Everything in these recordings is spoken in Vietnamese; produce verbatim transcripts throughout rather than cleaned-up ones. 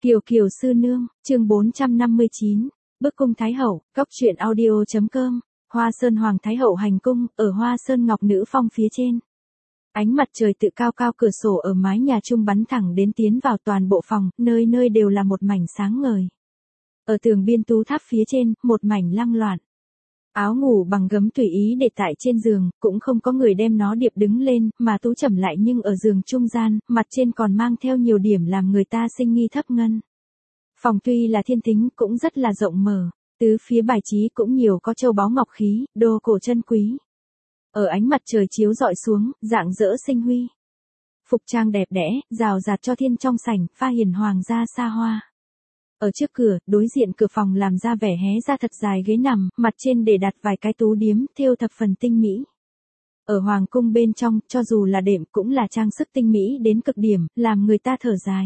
Kiều Kiều Sư Nương, chương bốn trăm năm mươi chín, Bức cung Thái Hậu, Cốc truyện audio chấm com, Hoa Sơn Hoàng Thái Hậu hành cung, ở Hoa Sơn Ngọc Nữ Phong phía trên. Ánh mặt trời tự cao cao cửa sổ ở mái nhà trung bắn thẳng đến tiến vào toàn bộ phòng, nơi nơi đều là một mảnh sáng ngời. Ở tường biên tú tháp phía trên, một mảnh lăng loạn. Áo ngủ bằng gấm tùy ý để tại trên giường, cũng không có người đem nó điệp đứng lên, mà tú chậm lại nhưng ở giường trung gian, mặt trên còn mang theo nhiều điểm làm người ta sinh nghi thấp ngân. Phòng tuy là thiên tính cũng rất là rộng mở, tứ phía bài trí cũng nhiều có châu báu ngọc khí, đồ cổ chân quý. Ở ánh mặt trời chiếu rọi xuống, rạng rỡ sinh huy. Phục trang đẹp đẽ, rào rạt cho thiên trong sảnh, pha hiền hoàng gia xa hoa. Ở trước cửa, đối diện cửa phòng làm ra vẻ hé ra thật dài ghế nằm, mặt trên để đặt vài cái tú điếm, thêu thập phần tinh mỹ. Ở hoàng cung bên trong, cho dù là đệm cũng là trang sức tinh mỹ đến cực điểm, làm người ta thở dài.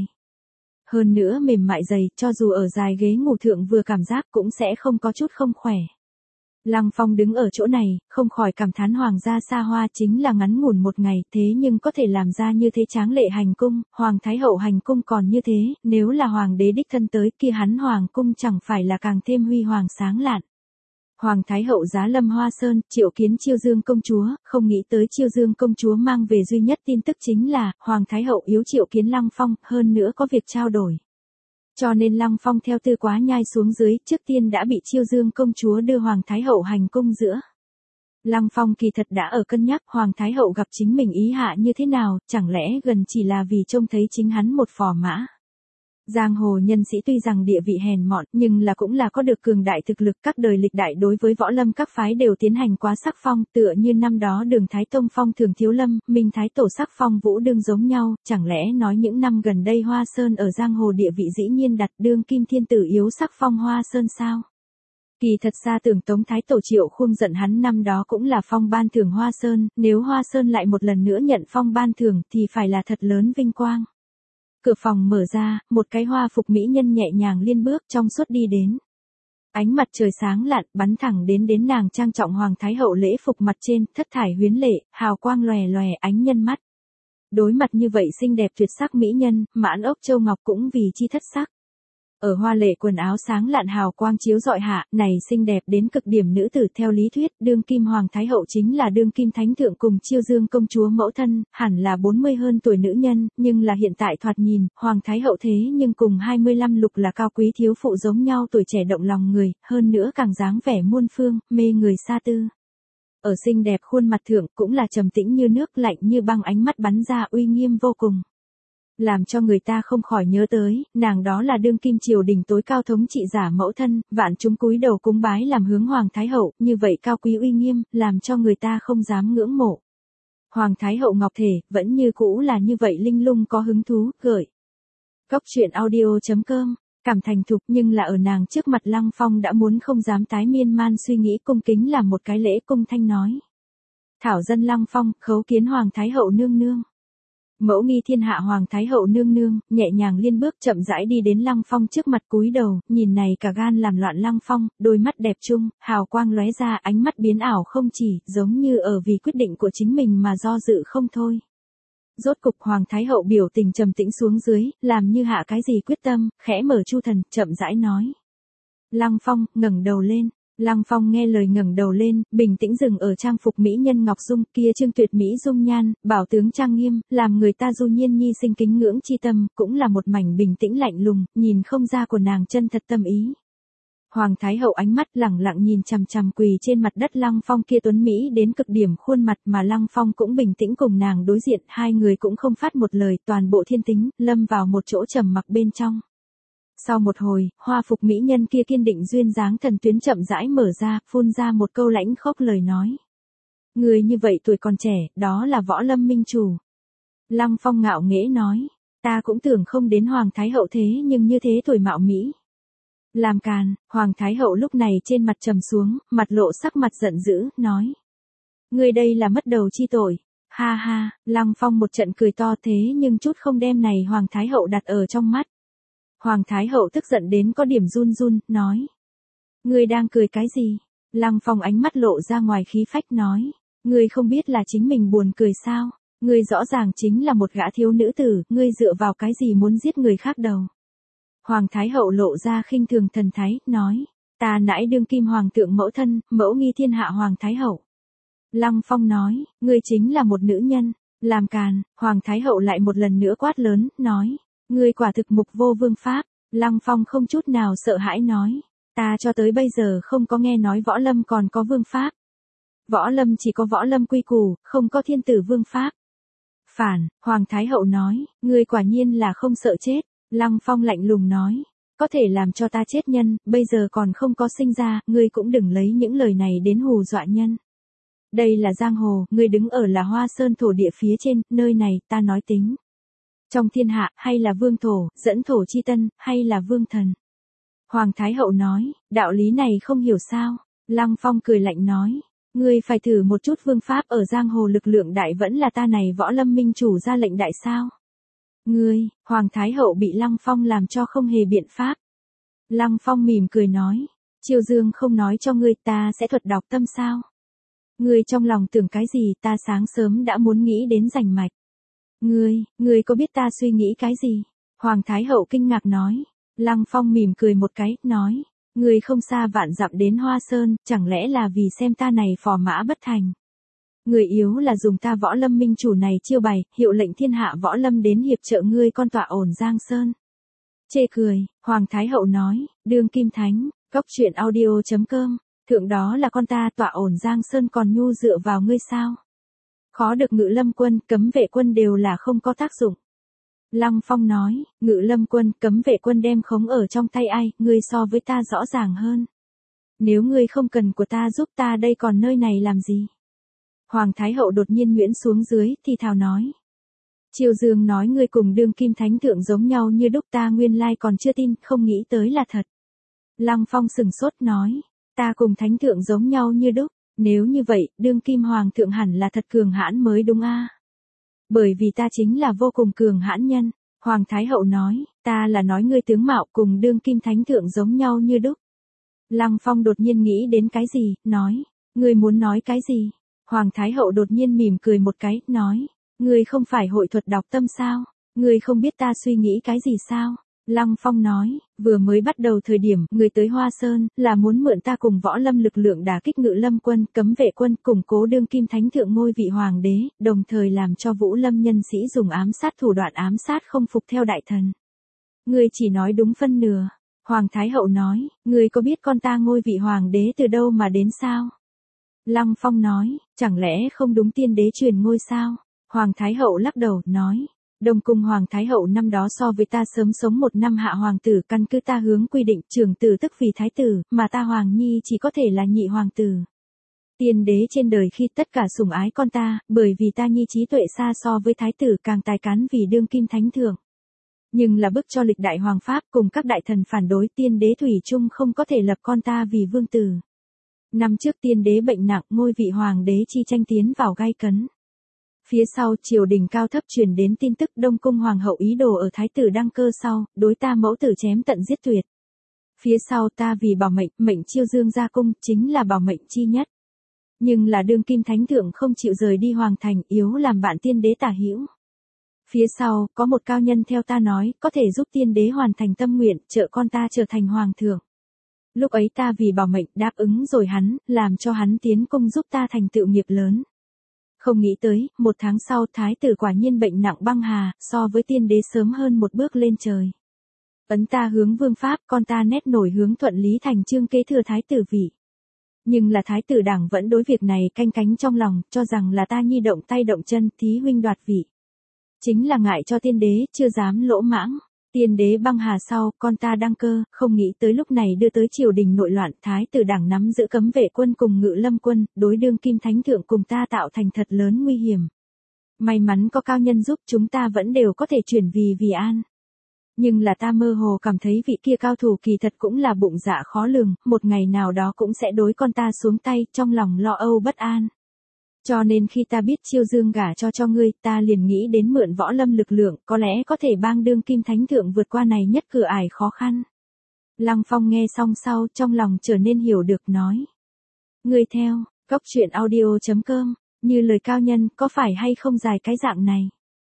Hơn nữa mềm mại dày, cho dù ở dài ghế ngủ thượng vừa cảm giác cũng sẽ không có chút không khỏe. Lăng Phong đứng ở chỗ này, không khỏi cảm thán hoàng gia xa hoa chính là ngắn ngủn một ngày, thế nhưng có thể làm ra như thế tráng lệ hành cung, hoàng thái hậu hành cung còn như thế, nếu là hoàng đế đích thân tới kia hắn hoàng cung chẳng phải là càng thêm huy hoàng sáng lạn. Hoàng thái hậu giá lâm Hoa Sơn, triệu kiến Chiêu Dương công chúa, không nghĩ tới Chiêu Dương công chúa mang về duy nhất tin tức chính là, hoàng thái hậu yếu triệu kiến Lăng Phong, hơn nữa có việc trao đổi. Cho nên Lăng Phong theo tư quá nhai xuống dưới, trước tiên đã bị Chiêu Dương công chúa đưa Hoàng Thái Hậu hành cung giữa. Lăng Phong kỳ thật đã ở cân nhắc Hoàng Thái Hậu gặp chính mình ý hạ như thế nào, chẳng lẽ gần chỉ là vì trông thấy chính hắn một phò mã. Giang hồ nhân sĩ tuy rằng địa vị hèn mọn, nhưng là cũng là có được cường đại thực lực, các đời lịch đại đối với võ lâm các phái đều tiến hành quá sắc phong, tựa như năm đó Đường Thái Tông phong Thường Thiếu Lâm, Minh Thái Tổ sắc phong Vũ Đương giống nhau, chẳng lẽ nói những năm gần đây Hoa Sơn ở giang hồ địa vị dĩ nhiên đặt đương kim thiên tử yếu sắc phong Hoa Sơn sao? Kỳ thật ra tưởng Tống Thái Tổ Triệu Khung giận hắn năm đó cũng là phong ban thưởng Hoa Sơn, nếu Hoa Sơn lại một lần nữa nhận phong ban thưởng thì phải là thật lớn vinh quang. Cửa phòng mở ra, một cái hoa phục mỹ nhân nhẹ nhàng liên bước trong suốt đi đến. Ánh mặt trời sáng lạn, bắn thẳng đến đến nàng trang trọng hoàng thái hậu lễ phục mặt trên, thất thải huyến lệ, hào quang lòe lòe ánh nhân mắt. Đối mặt như vậy xinh đẹp tuyệt sắc mỹ nhân, mãn ốc châu ngọc cũng vì chi thất sắc. Ở hoa lệ quần áo sáng lạn hào quang chiếu rọi hạ, này xinh đẹp đến cực điểm nữ tử theo lý thuyết, đương kim hoàng thái hậu chính là đương kim thánh thượng cùng Chiêu Dương công chúa mẫu thân, hẳn là bốn mươi hơn tuổi nữ nhân, nhưng là hiện tại thoạt nhìn, hoàng thái hậu thế nhưng cùng hai mươi lăm lục là cao quý thiếu phụ giống nhau tuổi trẻ động lòng người, hơn nữa càng dáng vẻ muôn phương, mê người xa tư. Ở xinh đẹp khuôn mặt thượng cũng là trầm tĩnh như nước, lạnh như băng, ánh mắt bắn ra uy nghiêm vô cùng. Làm cho người ta không khỏi nhớ tới, nàng đó là đương kim triều đình tối cao thống trị giả mẫu thân, vạn chúng cúi đầu cúng bái làm hướng hoàng thái hậu, như vậy cao quý uy nghiêm, làm cho người ta không dám ngưỡng mộ. Hoàng thái hậu ngọc thể, vẫn như cũ là như vậy linh lung có hứng thú, gợi. Cốc truyện audio chấm com, cảm thành thục nhưng là ở nàng trước mặt Lăng Phong đã muốn không dám tái miên man suy nghĩ, cung kính làm một cái lễ cung thanh nói. Thảo dân Lăng Phong, khấu kiến hoàng thái hậu nương nương. Mẫu nghi thiên hạ hoàng thái hậu nương nương, nhẹ nhàng liên bước chậm rãi đi đến Lăng Phong trước mặt cúi đầu, nhìn này cả gan làm loạn Lăng Phong, đôi mắt đẹp trung, hào quang lóe ra, ánh mắt biến ảo không chỉ, giống như ở vì quyết định của chính mình mà do dự không thôi. Rốt cục hoàng thái hậu biểu tình trầm tĩnh xuống dưới, làm như hạ cái gì quyết tâm, khẽ mở chu thần, chậm rãi nói. Lăng Phong, ngẩng đầu lên. Lăng Phong nghe lời ngẩng đầu lên, bình tĩnh dừng ở trang phục mỹ nhân ngọc dung kia trương tuyệt mỹ dung nhan, bảo tướng trang nghiêm, làm người ta du nhiên nhi sinh kính ngưỡng chi tâm, cũng là một mảnh bình tĩnh lạnh lùng, nhìn không ra của nàng chân thật tâm ý. Hoàng thái hậu ánh mắt lẳng lặng nhìn chằm chằm quỳ trên mặt đất Lăng Phong kia tuấn mỹ đến cực điểm khuôn mặt, mà Lăng Phong cũng bình tĩnh cùng nàng đối diện, hai người cũng không phát một lời, toàn bộ thiên tính lâm vào một chỗ trầm mặc bên trong. Sau một hồi, hoa phục mỹ nhân kia kiên định duyên dáng thần tuyến chậm rãi mở ra, phun ra một câu lãnh khốc lời nói. Người như vậy tuổi còn trẻ, đó là võ lâm minh chủ. Lăng Phong ngạo nghễ nói, ta cũng tưởng không đến hoàng thái hậu thế nhưng như thế tuổi mạo mỹ. Làm càn, hoàng thái hậu lúc này trên mặt trầm xuống, mặt lộ sắc mặt giận dữ, nói. Người đây là mất đầu chi tội. Ha ha, Lăng Phong một trận cười to thế nhưng chút không đem này hoàng thái hậu đặt ở trong mắt. Hoàng thái hậu tức giận đến có điểm run run, nói. Ngươi đang cười cái gì? Lăng Phong ánh mắt lộ ra ngoài khí phách nói. Ngươi không biết là chính mình buồn cười sao? Ngươi rõ ràng chính là một gã thiếu nữ tử, ngươi dựa vào cái gì muốn giết người khác đầu? Hoàng Thái Hậu lộ ra khinh thường thần thái, nói, ta nãi đương kim hoàng thượng mẫu thân, mẫu nghi thiên hạ Hoàng Thái Hậu. Lăng Phong nói, ngươi chính là một nữ nhân, làm càn. Hoàng Thái Hậu lại một lần nữa quát lớn, nói, ngươi quả thực mục vô vương pháp. Lăng Phong không chút nào sợ hãi nói, ta cho tới bây giờ không có nghe nói võ lâm còn có vương pháp. Võ lâm chỉ có võ lâm quy củ, không có thiên tử vương pháp. Phản. Hoàng Thái Hậu nói, ngươi quả nhiên là không sợ chết. Lăng Phong lạnh lùng nói, có thể làm cho ta chết nhân, bây giờ còn không có sinh ra, ngươi cũng đừng lấy những lời này đến hù dọa nhân. Đây là giang hồ, ngươi đứng ở là Hoa Sơn thổ địa phía trên, nơi này ta nói tính. Trong thiên hạ, hay là vương thổ, dẫn thổ chi tân, hay là vương thần. Hoàng Thái Hậu nói, đạo lý này không hiểu sao. Lăng Phong cười lạnh nói, ngươi phải thử một chút vương pháp ở giang hồ lực lượng đại vẫn là ta này võ lâm minh chủ ra lệnh đại sao. Ngươi, Hoàng Thái Hậu bị Lăng Phong làm cho không hề biện pháp. Lăng Phong mỉm cười nói, Chiêu Dương không nói cho ngươi ta sẽ thuật đọc tâm sao. Ngươi trong lòng tưởng cái gì ta sáng sớm đã muốn nghĩ đến rành mạch. Ngươi, ngươi có biết ta suy nghĩ cái gì? Hoàng Thái Hậu kinh ngạc nói. Lăng Phong mỉm cười một cái, nói, ngươi không xa vạn dặm đến Hoa Sơn, chẳng lẽ là vì xem ta này phò mã bất thành. Người yếu là dùng ta võ lâm minh chủ này chiêu bày, hiệu lệnh thiên hạ võ lâm đến hiệp trợ ngươi con tọa ổn Giang Sơn. Chê cười. Hoàng Thái Hậu nói, đương kim thánh, cốc truyện audio chấm com, thượng đó là con ta tọa ổn Giang Sơn còn nhu dựa vào ngươi sao. Khó được Ngự Lâm quân, cấm vệ quân đều là không có tác dụng. Lăng Phong nói, Ngự Lâm quân, cấm vệ quân đem khống ở trong tay ai, ngươi so với ta rõ ràng hơn. Nếu ngươi không cần của ta giúp ta đây còn nơi này làm gì? Hoàng Thái Hậu đột nhiên nhuyễn xuống dưới, thì thào nói. Chiêu Dương nói ngươi cùng đương kim thánh thượng giống nhau như đúc ta nguyên lai còn chưa tin, không nghĩ tới là thật. Lăng Phong sừng sốt nói, ta cùng thánh thượng giống nhau như đúc, nếu như vậy, đương kim hoàng thượng hẳn là thật cường hãn mới đúng a. Bởi vì ta chính là vô cùng cường hãn nhân. Hoàng Thái Hậu nói, ta là nói ngươi tướng mạo cùng đương kim thánh thượng giống nhau như đúc. Lăng Phong đột nhiên nghĩ đến cái gì, nói, ngươi muốn nói cái gì? Hoàng Thái Hậu đột nhiên mỉm cười một cái, nói, ngươi không phải hội thuật đọc tâm sao? Ngươi không biết ta suy nghĩ cái gì sao? Lăng Phong nói, vừa mới bắt đầu thời điểm, ngươi tới Hoa Sơn, là muốn mượn ta cùng võ lâm lực lượng đả kích Ngự Lâm quân, cấm vệ quân, củng cố đương kim thánh thượng ngôi vị hoàng đế, đồng thời làm cho vũ lâm nhân sĩ dùng ám sát thủ đoạn ám sát không phục theo đại thần. Ngươi chỉ nói đúng phân nửa. Hoàng Thái Hậu nói, ngươi có biết con ta ngôi vị hoàng đế từ đâu mà đến sao? Lăng Phong nói, chẳng lẽ không đúng tiên đế truyền ngôi sao? Hoàng Thái Hậu lắc đầu, nói, Đông cung Hoàng Thái Hậu năm đó so với ta sớm sống một năm hạ hoàng tử, căn cứ ta hướng quy định trưởng tử tức vì thái tử, mà ta Hoàng Nhi chỉ có thể là nhị hoàng tử. Tiên đế trên đời khi tất cả sủng ái con ta, bởi vì ta Nhi trí tuệ xa so với thái tử càng tài cán vì đương kim thánh thượng. Nhưng là bức cho lịch đại hoàng pháp cùng các đại thần phản đối, tiên đế thủy chung không có thể lập con ta vì vương tử. Năm trước tiên đế bệnh nặng, ngôi vị hoàng đế chi tranh tiến vào gay cấn. Phía sau triều đình cao thấp truyền đến tin tức Đông cung hoàng hậu ý đồ ở thái tử đăng cơ sau, đối ta mẫu tử chém tận giết tuyệt. Phía sau ta vì bảo mệnh, mệnh Chiêu Dương ra cung, chính là bảo mệnh chi nhất. Nhưng là đương kim thánh thượng không chịu rời đi hoàng thành, yếu làm bạn tiên đế tả hữu. Phía sau, có một cao nhân theo ta nói, có thể giúp tiên đế hoàn thành tâm nguyện, trợ con ta trở thành hoàng thượng. Lúc ấy ta vì bảo mệnh đáp ứng rồi hắn, làm cho hắn tiến cung giúp ta thành tựu nghiệp lớn. Không nghĩ tới, một tháng sau thái tử quả nhiên bệnh nặng băng hà, so với tiên đế sớm hơn một bước lên trời. Ấn ta hướng vương pháp, con ta nét nổi hướng thuận lý thành chương kế thừa thái tử vị. Nhưng là thái tử đảng vẫn đối việc này canh cánh trong lòng, cho rằng là ta Nhi động tay động chân, thí huynh đoạt vị. Chính là ngại cho tiên đế, chưa dám lỗ mãng. Tiên đế băng hà sau, con ta đăng cơ, không nghĩ tới lúc này đưa tới triều đình nội loạn, thái tử đảng nắm giữ cấm vệ quân cùng Ngự Lâm quân, đối đương kim thánh thượng cùng ta tạo thành thật lớn nguy hiểm. May mắn có cao nhân giúp chúng ta vẫn đều có thể chuyển vì vì an. Nhưng là ta mơ hồ cảm thấy vị kia cao thủ kỳ thật cũng là bụng dạ khó lường, một ngày nào đó cũng sẽ đối con ta xuống tay, trong lòng lo âu bất an. Cho nên khi ta biết Chiêu Dương gả cho cho ngươi, ta liền nghĩ đến mượn võ lâm lực lượng, có lẽ có thể bang đương kim thánh thượng vượt qua này nhất cửa ải khó khăn. Lăng Phong nghe xong sau, trong lòng trở nên hiểu được, nói. Ngươi theo, cốc truyện audio chấm com, như lời cao nhân, có phải hay không dài cái dạng này?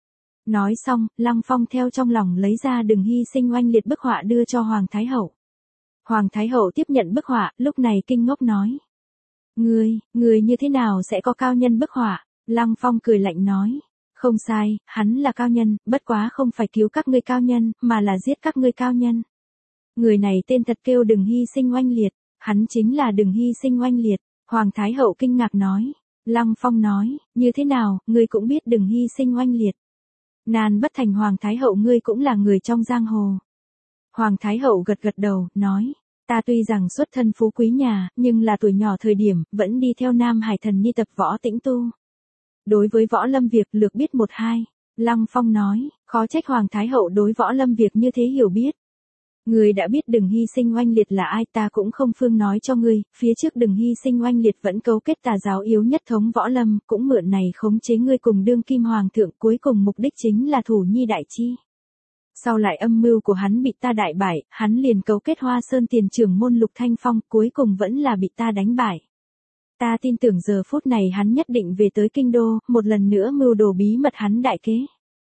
Nói xong, Lăng Phong theo trong lòng lấy ra đừng hy sinh oanh liệt bức họa đưa cho Hoàng Thái Hậu. Hoàng Thái Hậu tiếp nhận bức họa, lúc này kinh ngốc nói. Ngươi, ngươi như thế nào sẽ có cao nhân bức họa? Lăng Phong cười lạnh nói. Không sai, hắn là cao nhân, bất quá không phải cứu các ngươi cao nhân, mà là giết các ngươi cao nhân. Người này tên thật kêu đừng hy sinh oanh liệt, hắn chính là đừng hy sinh oanh liệt. Hoàng Thái Hậu kinh ngạc nói. Lăng Phong nói, như thế nào, ngươi cũng biết đừng hy sinh oanh liệt. Nan bất thành Hoàng Thái Hậu ngươi cũng là người trong giang hồ. Hoàng Thái Hậu gật gật đầu, nói. Ta tuy rằng xuất thân phú quý nhà, nhưng là tuổi nhỏ thời điểm, vẫn đi theo Nam Hải Thần Nhi tập võ tĩnh tu. Đối với võ lâm việc lược biết một hai. Lăng Phong nói, khó trách Hoàng Thái Hậu đối võ lâm việc như thế hiểu biết. Người đã biết đừng hy sinh oanh liệt là ai ta cũng không phương nói cho ngươi, phía trước đừng hy sinh oanh liệt vẫn cấu kết tà giáo yếu nhất thống võ lâm, cũng mượn này khống chế ngươi cùng đương kim hoàng thượng, cuối cùng mục đích chính là thủ nhi đại chi. Sau lại âm mưu của hắn bị ta đại bại, hắn liền cấu kết Hoa Sơn tiền trưởng môn Lục Thanh Phong, cuối cùng vẫn là bị ta đánh bại. Ta tin tưởng giờ phút này hắn nhất định về tới kinh đô, một lần nữa mưu đồ bí mật hắn đại kế.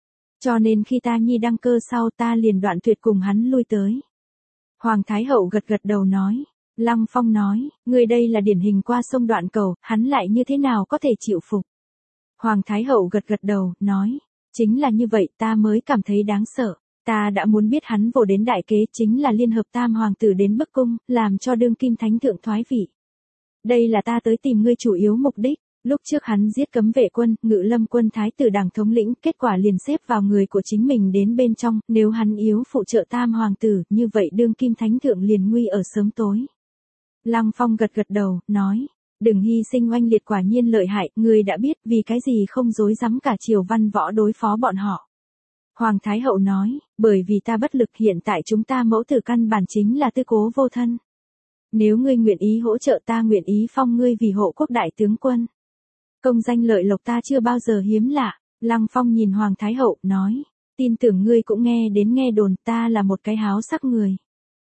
Cho nên khi ta nhi đăng cơ sau ta liền đoạn tuyệt cùng hắn lui tới. Hoàng Thái Hậu gật gật đầu nói. Lăng Phong nói, người đây là điển hình qua sông đoạn cầu, hắn lại như thế nào có thể chịu phục. Hoàng Thái Hậu gật gật đầu, nói, chính là như vậy ta mới cảm thấy đáng sợ. Ta đã muốn biết hắn vồ đến đại kế chính là liên hợp tam hoàng tử đến bức cung, làm cho đương kim thánh thượng thoái vị. Đây là ta tới tìm ngươi chủ yếu mục đích. Lúc trước hắn giết cấm vệ quân, ngự lâm quân thái tử đảng thống lĩnh, kết quả liền xếp vào người của chính mình đến bên trong, nếu hắn yếu phụ trợ tam hoàng tử, như vậy đương kim thánh thượng liền nguy ở sớm tối. Lăng Phong gật gật đầu, nói, đừng hy sinh oanh liệt quả nhiên lợi hại, ngươi đã biết vì cái gì không dối dám cả triều văn võ đối phó bọn họ. Hoàng Thái Hậu nói, bởi vì ta bất lực hiện tại chúng ta mẫu tử căn bản chính là tư cố vô thân. Nếu ngươi nguyện ý hỗ trợ ta nguyện ý phong ngươi vì hộ quốc đại tướng quân. Công danh lợi lộc ta chưa bao giờ hiếm lạ. Lăng Phong nhìn Hoàng Thái Hậu, nói, tin tưởng ngươi cũng nghe đến nghe đồn ta là một cái háo sắc người.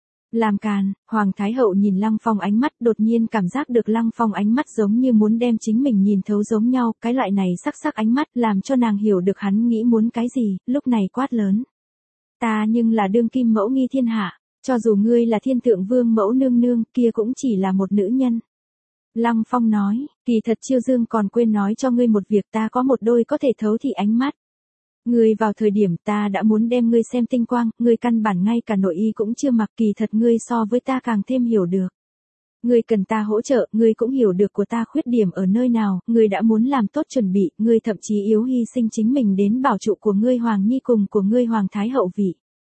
Làm càn, Hoàng Thái Hậu nhìn Lăng Phong ánh mắt đột nhiên cảm giác được Lăng Phong ánh mắt giống như muốn đem chính mình nhìn thấu giống nhau, cái loại này sắc sắc ánh mắt làm cho nàng hiểu được hắn nghĩ muốn cái gì, lúc này quát lớn. Ta nhưng là đương kim mẫu nghi thiên hạ, cho dù ngươi là thiên thượng vương mẫu nương nương kia cũng chỉ là một nữ nhân. Lăng Phong nói, kỳ thật Chiêu Dương còn quên nói cho ngươi một việc ta có một đôi có thể thấu thị ánh mắt. Ngươi vào thời điểm ta đã muốn đem ngươi xem tinh quang, ngươi căn bản ngay cả nội y cũng chưa mặc kỳ thật ngươi so với ta càng thêm hiểu được. Ngươi cần ta hỗ trợ, ngươi cũng hiểu được của ta khuyết điểm ở nơi nào, ngươi đã muốn làm tốt chuẩn bị, ngươi thậm chí yếu hy sinh chính mình đến bảo trụ của ngươi Hoàng Nhi cùng của ngươi Hoàng Thái Hậu vị.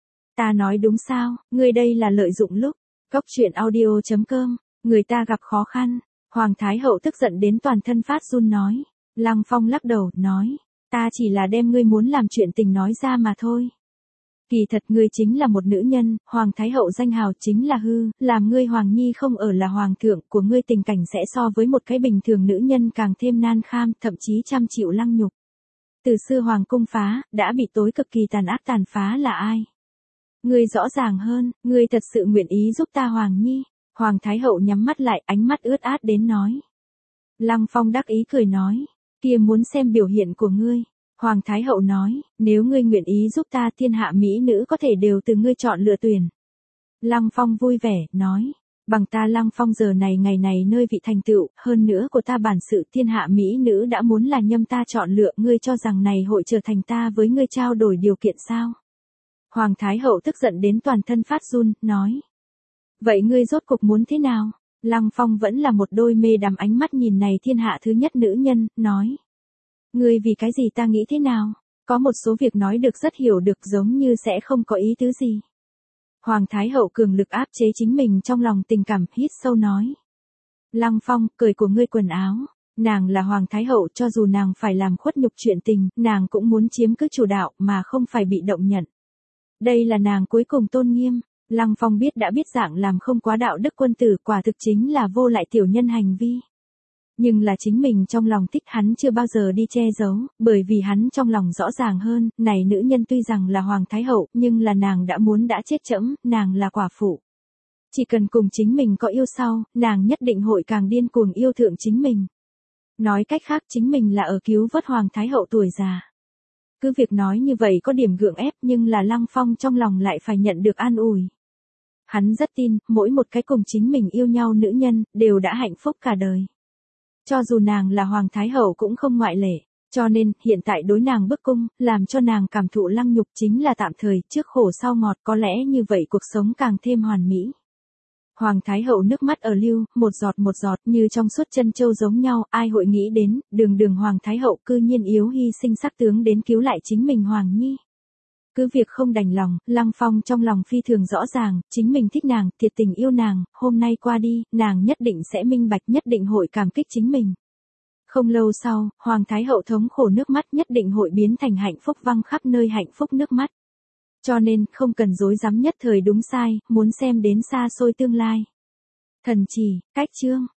Ta nói đúng sao, ngươi đây là lợi dụng lúc. Cốc truyện audio chấm com, người ta gặp khó khăn. Hoàng Thái Hậu tức giận đến toàn thân phát run nói. Lăng Phong lắc đầu, nói. Ta chỉ là đem ngươi muốn làm chuyện tình nói ra mà thôi. Kỳ thật ngươi chính là một nữ nhân, Hoàng Thái Hậu danh hào chính là hư, làm ngươi Hoàng Nhi không ở là Hoàng thượng của ngươi tình cảnh sẽ so với một cái bình thường nữ nhân càng thêm nan kham, thậm chí trăm chịu lăng nhục. Từ xưa Hoàng cung phá, đã bị tối cực kỳ tàn ác tàn phá là ai? Ngươi rõ ràng hơn, ngươi thật sự nguyện ý giúp ta Hoàng Nhi. Hoàng Thái Hậu nhắm mắt lại, ánh mắt ướt át đến nói. Lăng Phong đắc ý cười nói, kia muốn xem biểu hiện của ngươi. Hoàng Thái Hậu nói, nếu ngươi nguyện ý giúp ta thiên hạ mỹ nữ có thể đều từ ngươi chọn lựa tuyển. Lăng Phong vui vẻ, nói, bằng ta Lăng Phong giờ này ngày này nơi vị thành tựu, hơn nữa của ta bản sự thiên hạ mỹ nữ đã muốn là nhâm ta chọn lựa, ngươi cho rằng này hội trở thành ta với ngươi trao đổi điều kiện sao? Hoàng Thái Hậu tức giận đến toàn thân phát run, nói. Vậy ngươi rốt cục muốn thế nào? Lăng Phong vẫn là một đôi mê đắm ánh mắt nhìn này thiên hạ thứ nhất nữ nhân, nói. Ngươi vì cái gì ta nghĩ thế nào? Có một số việc nói được rất hiểu được giống như sẽ không có ý tứ gì. Hoàng Thái Hậu cường lực áp chế chính mình trong lòng tình cảm, hít sâu nói. Lăng Phong, cởi của ngươi quần áo. Nàng là Hoàng Thái Hậu, cho dù nàng phải làm khuất nhục chuyện tình, nàng cũng muốn chiếm cứ chủ đạo mà không phải bị động nhận. Đây là nàng cuối cùng tôn nghiêm. Lăng Phong biết đã biết dạng làm không quá đạo đức quân tử, quả thực chính là vô lại tiểu nhân hành vi. Nhưng là chính mình trong lòng thích hắn chưa bao giờ đi che giấu, bởi vì hắn trong lòng rõ ràng hơn, này nữ nhân tuy rằng là Hoàng Thái Hậu, nhưng là nàng đã muốn đã chết chẫm, nàng là quả phụ. Chỉ cần cùng chính mình có yêu sau, nàng nhất định hội càng điên cuồng yêu thượng chính mình. Nói cách khác chính mình là ở cứu vớt Hoàng Thái Hậu tuổi già. Cứ việc nói như vậy có điểm gượng ép nhưng là Lăng Phong trong lòng lại phải nhận được an ủi. Hắn rất tin, mỗi một cái cùng chính mình yêu nhau nữ nhân, đều đã hạnh phúc cả đời. Cho dù nàng là Hoàng Thái Hậu cũng không ngoại lệ. Cho nên, hiện tại đối nàng bức cung, làm cho nàng cảm thụ lăng nhục chính là tạm thời, trước khổ sau ngọt, có lẽ như vậy cuộc sống càng thêm hoàn mỹ. Hoàng Thái Hậu nước mắt ở lưu, một giọt một giọt như trong suốt chân châu giống nhau, ai hội nghĩ đến, đường đường Hoàng Thái Hậu cư nhiên yếu hy sinh sắc tướng đến cứu lại chính mình Hoàng Nhi. Cứ việc không đành lòng, Lăng Phong trong lòng phi thường rõ ràng, chính mình thích nàng, thiệt tình yêu nàng, hôm nay qua đi, nàng nhất định sẽ minh bạch, nhất định hội cảm kích chính mình. Không lâu sau, Hoàng Thái Hậu thống khổ nước mắt nhất định hội biến thành hạnh phúc văng khắp nơi hạnh phúc nước mắt. Cho nên, không cần dối dám nhất thời đúng sai, muốn xem đến xa xôi tương lai. Thần chỉ, cách chương.